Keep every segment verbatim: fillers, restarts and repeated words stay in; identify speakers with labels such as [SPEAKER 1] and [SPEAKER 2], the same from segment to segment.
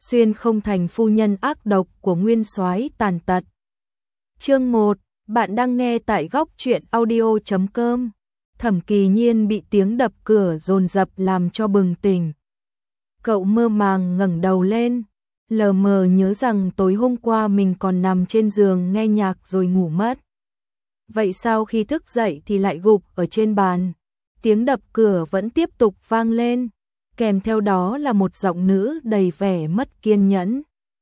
[SPEAKER 1] xuyên không thành phu nhân ác độc của nguyên soái tàn tật. Chương một, bạn đang nghe tại góc truyện audio chấm com. Thẩm Kỳ Nhiên bị tiếng đập cửa dồn dập làm cho bừng tỉnh. Cậu mơ màng ngẩng đầu lên, lờ mờ nhớ rằng tối hôm qua mình còn nằm trên giường nghe nhạc rồi ngủ mất. Vậy sao khi thức dậy thì lại gục ở trên bàn? Tiếng đập cửa vẫn tiếp tục vang lên, kèm theo đó là một giọng nữ đầy vẻ mất kiên nhẫn.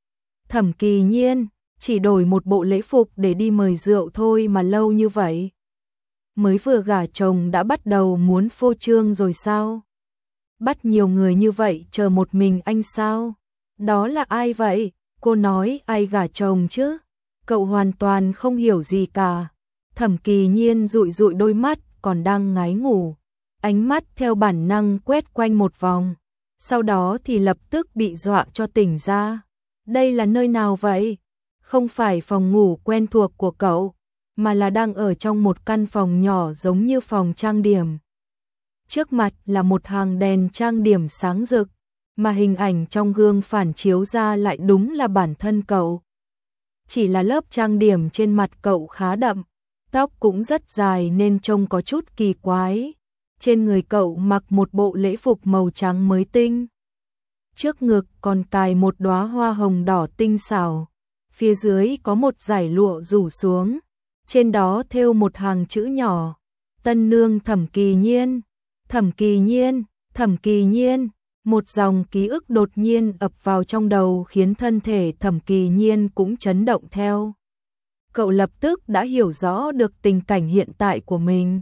[SPEAKER 1] Thẩm Kỳ Nhiên, chỉ đổi một bộ lễ phục để đi mời rượu thôi mà lâu như vậy. Mới vừa gả chồng đã bắt đầu muốn phô trương rồi sao? Bắt nhiều người như vậy chờ một mình anh sao? Đó là ai vậy? Cô nói ai gả chồng chứ? Cậu hoàn toàn không hiểu gì cả. Thẩm Kỳ Nhiên dụi dụi đôi mắt còn đang ngái ngủ. Ánh mắt theo bản năng quét quanh một vòng. Sau đó thì lập tức bị dọa cho tỉnh ra. Đây là nơi nào vậy? Không phải phòng ngủ quen thuộc của cậu, mà là đang ở trong một căn phòng nhỏ giống như phòng trang điểm. Trước mặt là một hàng đèn trang điểm sáng rực, mà hình ảnh trong gương phản chiếu ra lại đúng là bản thân cậu. Chỉ là lớp trang điểm trên mặt cậu khá đậm, tóc cũng rất dài nên trông có chút kỳ quái. Trên người cậu mặc một bộ lễ phục màu trắng mới tinh. Trước ngực còn cài một đóa hoa hồng đỏ tinh xảo. Phía dưới có một dải lụa rủ xuống. Trên đó thêu một hàng chữ nhỏ. Tân nương Thẩm Kỳ Nhiên. Thẩm Kỳ Nhiên, Thẩm Kỳ Nhiên. Một dòng ký ức đột nhiên ập vào trong đầu khiến thân thể Thẩm Kỳ Nhiên cũng chấn động theo. Cậu lập tức đã hiểu rõ được tình cảnh hiện tại của mình.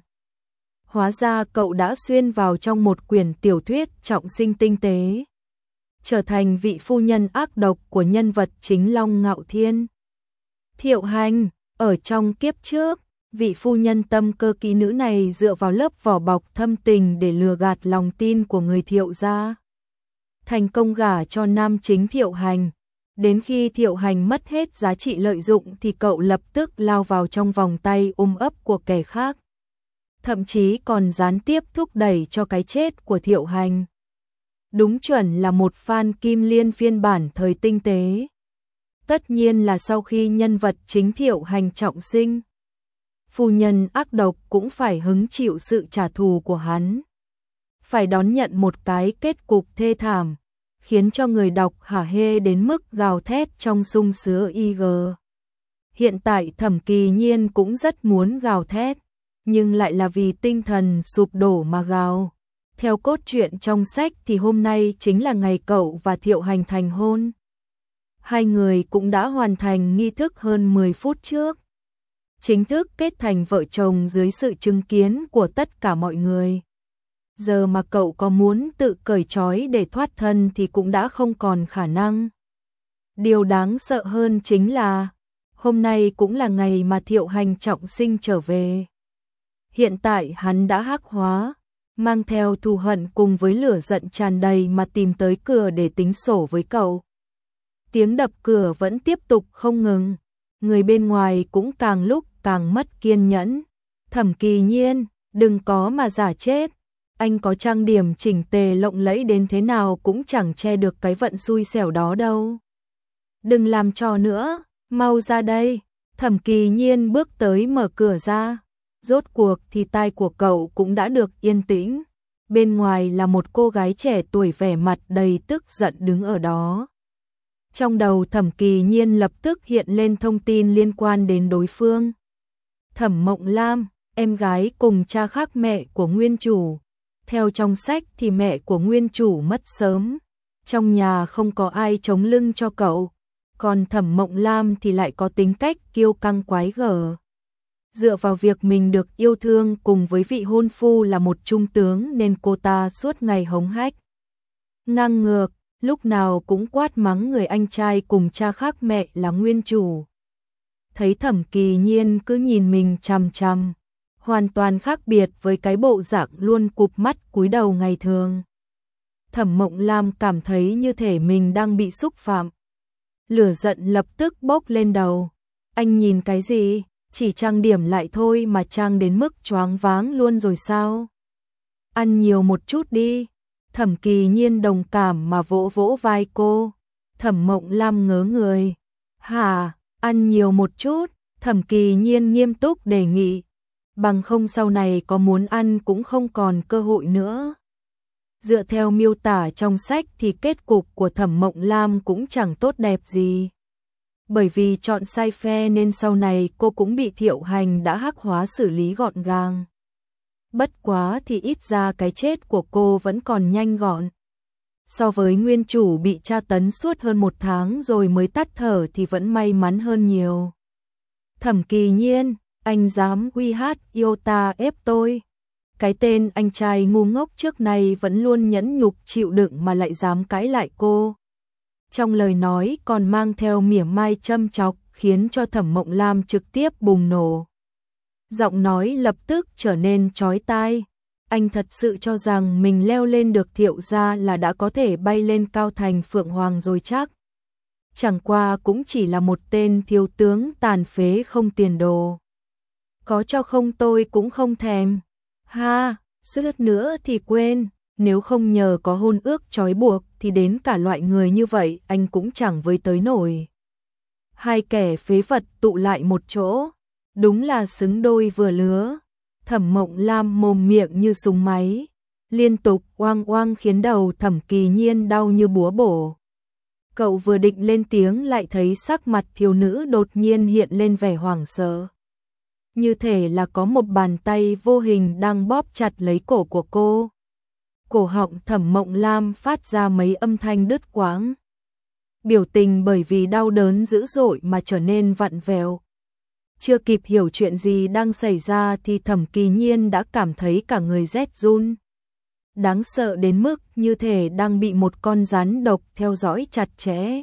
[SPEAKER 1] Hóa ra cậu đã xuyên vào trong một quyển tiểu thuyết trọng sinh tinh tế, trở thành vị phu nhân ác độc của nhân vật chính Long Ngạo Thiên. Thiệu Hành, ở trong kiếp trước, vị phu nhân tâm cơ kỹ nữ này dựa vào lớp vỏ bọc thâm tình để lừa gạt lòng tin của người Thiệu gia. Thành công gả cho nam chính Thiệu Hành. Đến khi Thiệu Hành mất hết giá trị lợi dụng thì cậu lập tức lao vào trong vòng tay ôm ấp của kẻ khác. Thậm chí còn gián tiếp thúc đẩy cho cái chết của Thiệu Hành. Đúng chuẩn là một fan Kim Liên phiên bản thời tinh tế. Tất nhiên là sau khi nhân vật chính Thiệu Hành trọng sinh, phu nhân ác độc cũng phải hứng chịu sự trả thù của hắn. Phải đón nhận một cái kết cục thê thảm, khiến cho người đọc hả hê đến mức gào thét trong sung sướng i giê. Hiện tại Thẩm Kỳ Nhiên cũng rất muốn gào thét, nhưng lại là vì tinh thần sụp đổ mà gào. Theo cốt truyện trong sách thì hôm nay chính là ngày cậu và Thiệu Hành thành hôn. Hai người cũng đã hoàn thành nghi thức hơn mười phút trước. Chính thức kết thành vợ chồng dưới sự chứng kiến của tất cả mọi người. Giờ mà cậu có muốn tự cởi trói để thoát thân thì cũng đã không còn khả năng. Điều đáng sợ hơn chính là hôm nay cũng là ngày mà Thiệu Hành trọng sinh trở về. Hiện tại hắn đã hắc hóa, mang theo thù hận cùng với lửa giận tràn đầy mà tìm tới cửa để tính sổ với cậu. Tiếng đập cửa vẫn tiếp tục không ngừng, người bên ngoài cũng càng lúc càng mất kiên nhẫn. Thẩm Kỳ Nhiên, đừng có mà giả chết, anh có trang điểm chỉnh tề lộng lẫy đến thế nào cũng chẳng che được cái vận xui xẻo đó đâu. Đừng làm trò nữa, mau ra đây. Thẩm Kỳ Nhiên bước tới mở cửa ra. Rốt cuộc thì tai của cậu cũng đã được yên tĩnh. Bên ngoài là một cô gái trẻ tuổi vẻ mặt đầy tức giận đứng ở đó. Trong đầu Thẩm Kỳ Nhiên lập tức hiện lên thông tin liên quan đến đối phương. Thẩm Mộng Lam, em gái cùng cha khác mẹ của nguyên chủ. Theo trong sách thì mẹ của nguyên chủ mất sớm. Trong nhà không có ai chống lưng cho cậu. Còn Thẩm Mộng Lam thì lại có tính cách kiêu căng quái gở. Dựa vào việc mình được yêu thương cùng với vị hôn phu là một trung tướng nên cô ta suốt ngày hống hách. Ngang ngược, lúc nào cũng quát mắng người anh trai cùng cha khác mẹ là nguyên chủ. Thấy Thẩm Kỳ Nhiên cứ nhìn mình chằm chằm, hoàn toàn khác biệt với cái bộ dạng luôn cụp mắt cúi đầu ngày thường. Thẩm Mộng Lam cảm thấy như thể mình đang bị xúc phạm. Lửa giận lập tức bốc lên đầu. Anh nhìn cái gì? Chỉ trang điểm lại thôi mà trang đến mức choáng váng luôn rồi sao? Ăn nhiều một chút đi. Thẩm Kỳ Nhiên đồng cảm mà vỗ vỗ vai cô. Thẩm Mộng Lam ngớ người. Hả, ăn nhiều một chút, Thẩm Kỳ Nhiên nghiêm túc đề nghị. Bằng không sau này có muốn ăn cũng không còn cơ hội nữa. Dựa theo miêu tả trong sách thì kết cục của Thẩm Mộng Lam cũng chẳng tốt đẹp gì. Bởi vì chọn sai phe nên sau này cô cũng bị Thiệu Hành đã hắc hóa xử lý gọn gàng. Bất quá thì ít ra cái chết của cô vẫn còn nhanh gọn. So với nguyên chủ bị tra tấn suốt hơn một tháng rồi mới tắt thở thì vẫn may mắn hơn nhiều. Thẩm Kỳ Nhiên, anh dám uy hát yêu ta ép tôi. Cái tên anh trai ngu ngốc trước này vẫn luôn nhẫn nhục chịu đựng mà lại dám cãi lại cô. Trong lời nói còn mang theo mỉa mai châm chọc khiến cho Thẩm Mộng Lam trực tiếp bùng nổ. Giọng nói lập tức trở nên chói tai. Anh thật sự cho rằng mình leo lên được Thiệu gia là đã có thể bay lên cao thành Phượng Hoàng rồi chắc. Chẳng qua cũng chỉ là một tên thiếu tướng tàn phế không tiền đồ. Có cho không tôi cũng không thèm. Ha, suýt nữa thì quên, nếu không nhờ có hôn ước trói buộc thì đến cả loại người như vậy anh cũng chẳng với tới nổi. Hai kẻ phế vật tụ lại một chỗ, đúng là xứng đôi vừa lứa. Thẩm Mộng Lam mồm miệng như súng máy, liên tục oang oang khiến đầu Thẩm Kỳ Nhiên đau như búa bổ. Cậu vừa định lên tiếng lại thấy sắc mặt thiếu nữ đột nhiên hiện lên vẻ hoảng sợ. Như thể là có một bàn tay vô hình đang bóp chặt lấy cổ của cô. Cổ họng Thẩm Mộng Lam phát ra mấy âm thanh đứt quãng. Biểu tình bởi vì đau đớn dữ dội mà trở nên vặn vẹo. Chưa kịp hiểu chuyện gì đang xảy ra thì Thẩm Kỳ Nhiên đã cảm thấy cả người rét run. Đáng sợ đến mức như thể đang bị một con rắn độc theo dõi chặt chẽ.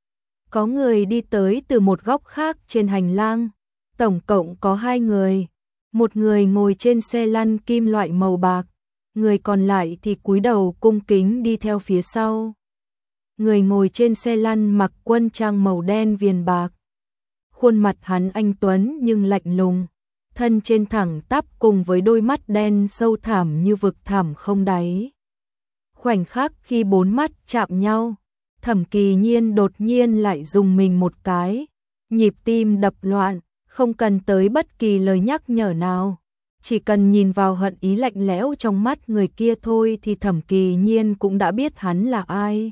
[SPEAKER 1] Có người đi tới từ một góc khác trên hành lang. Tổng cộng có hai người. Một người ngồi trên xe lăn kim loại màu bạc. Người còn lại thì cúi đầu cung kính đi theo phía sau. Người ngồi trên xe lăn mặc quân trang màu đen viền bạc. Khuôn mặt hắn anh tuấn nhưng lạnh lùng, thân trên thẳng tắp cùng với đôi mắt đen sâu thẳm như vực thẳm không đáy. Khoảnh khắc khi bốn mắt chạm nhau, Thẩm Kỳ Nhiên đột nhiên lại rùng mình một cái, nhịp tim đập loạn, không cần tới bất kỳ lời nhắc nhở nào. Chỉ cần nhìn vào hận ý lạnh lẽo trong mắt người kia thôi thì Thẩm Kỳ Nhiên cũng đã biết hắn là ai.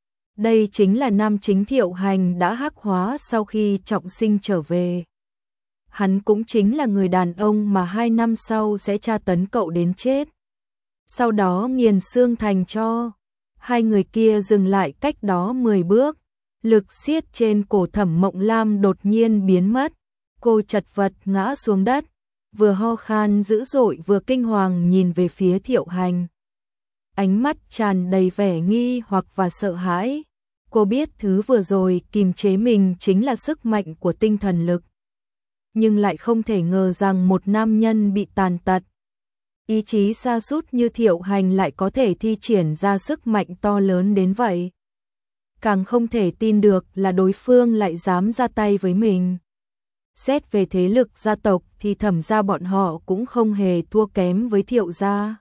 [SPEAKER 1] Đây chính là nam chính Thiệu Hành đã hắc hóa sau khi trọng sinh trở về. Hắn cũng chính là người đàn ông mà hai năm sau sẽ tra tấn cậu đến chết. Sau đó nghiền xương thành tro. Hai người kia dừng lại cách đó mười bước. Lực siết trên cổ Thẩm Mộng Lam đột nhiên biến mất. Cô chật vật ngã xuống đất, vừa ho khan dữ dội vừa kinh hoàng nhìn về phía Thiệu Hành. Ánh mắt tràn đầy vẻ nghi hoặc và sợ hãi. Cô biết thứ vừa rồi kìm chế mình chính là sức mạnh của tinh thần lực. Nhưng lại không thể ngờ rằng một nam nhân bị tàn tật, ý chí sa sút như Thiệu Hành lại có thể thi triển ra sức mạnh to lớn đến vậy. Càng không thể tin được là đối phương lại dám ra tay với mình. Xét về thế lực gia tộc thì Thẩm gia bọn họ cũng không hề thua kém với Thiệu gia.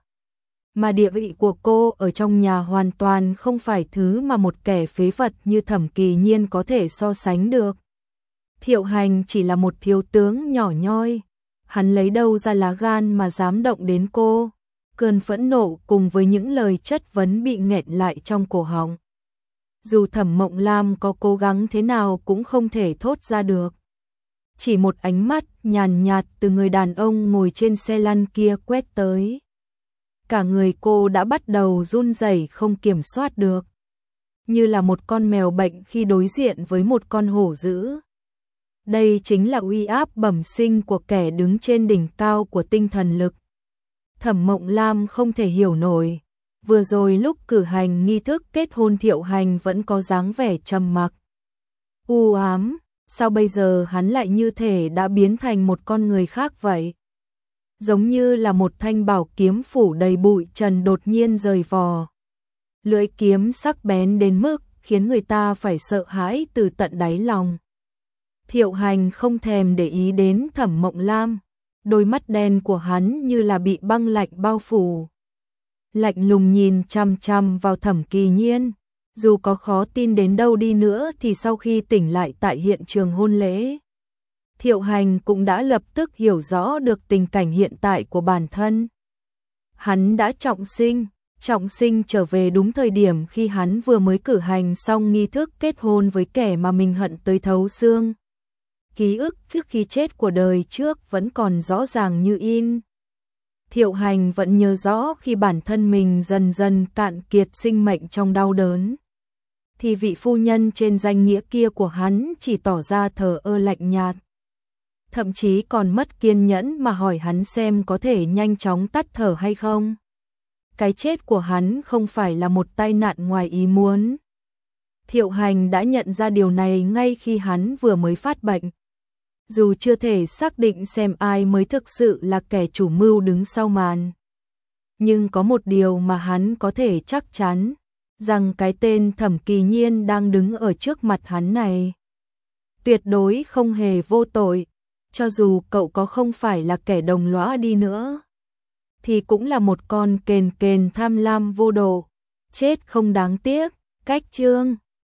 [SPEAKER 1] Mà địa vị của cô ở trong nhà hoàn toàn không phải thứ mà một kẻ phế vật như Thẩm Kỳ Nhiên có thể so sánh được. Thiệu Hành chỉ là một thiếu tướng nhỏ nhoi. Hắn lấy đâu ra lá gan mà dám động đến cô. Cơn phẫn nộ cùng với những lời chất vấn bị nghẹn lại trong cổ họng. Dù Thẩm Mộng Lam có cố gắng thế nào cũng không thể thốt ra được. Chỉ một ánh mắt nhàn nhạt từ người đàn ông ngồi trên xe lăn kia quét tới. Cả người cô đã bắt đầu run rẩy không kiểm soát được. Như là một con mèo bệnh khi đối diện với một con hổ dữ. Đây chính là uy áp bẩm sinh của kẻ đứng trên đỉnh cao của tinh thần lực. Thẩm Mộng Lam không thể hiểu nổi. Vừa rồi lúc cử hành nghi thức kết hôn Thiệu Hành vẫn có dáng vẻ trầm mặc, u ám. Sao bây giờ hắn lại như thể đã biến thành một con người khác vậy? Giống như là một thanh bảo kiếm phủ đầy bụi trần đột nhiên rời vò. Lưỡi kiếm sắc bén đến mức khiến người ta phải sợ hãi từ tận đáy lòng. Thiệu Hành không thèm để ý đến Thẩm Mộng Lam. Đôi mắt đen của hắn như là bị băng lạnh bao phủ. Lạnh lùng nhìn chằm chằm vào Thẩm Kỳ Nhiên. Dù có khó tin đến đâu đi nữa thì sau khi tỉnh lại tại hiện trường hôn lễ, Thiệu Hành cũng đã lập tức hiểu rõ được tình cảnh hiện tại của bản thân. Hắn đã trọng sinh, trọng sinh trở về đúng thời điểm khi hắn vừa mới cử hành xong nghi thức kết hôn với kẻ mà mình hận tới thấu xương. Ký ức trước khi chết của đời trước vẫn còn rõ ràng như in. Thiệu Hành vẫn nhớ rõ khi bản thân mình dần dần cạn kiệt sinh mệnh trong đau đớn, thì vị phu nhân trên danh nghĩa kia của hắn chỉ tỏ ra thờ ơ lạnh nhạt. Thậm chí còn mất kiên nhẫn mà hỏi hắn xem có thể nhanh chóng tắt thở hay không. Cái chết của hắn không phải là một tai nạn ngoài ý muốn. Thiệu Hành đã nhận ra điều này ngay khi hắn vừa mới phát bệnh. Dù chưa thể xác định xem ai mới thực sự là kẻ chủ mưu đứng sau màn, nhưng có một điều mà hắn có thể chắc chắn, rằng cái tên Thẩm Kỳ Nhiên đang đứng ở trước mặt hắn này tuyệt đối không hề vô tội. Cho dù cậu có không phải là kẻ đồng lõa đi nữa, thì cũng là một con kền kền tham lam vô độ, chết không đáng tiếc. Cách chương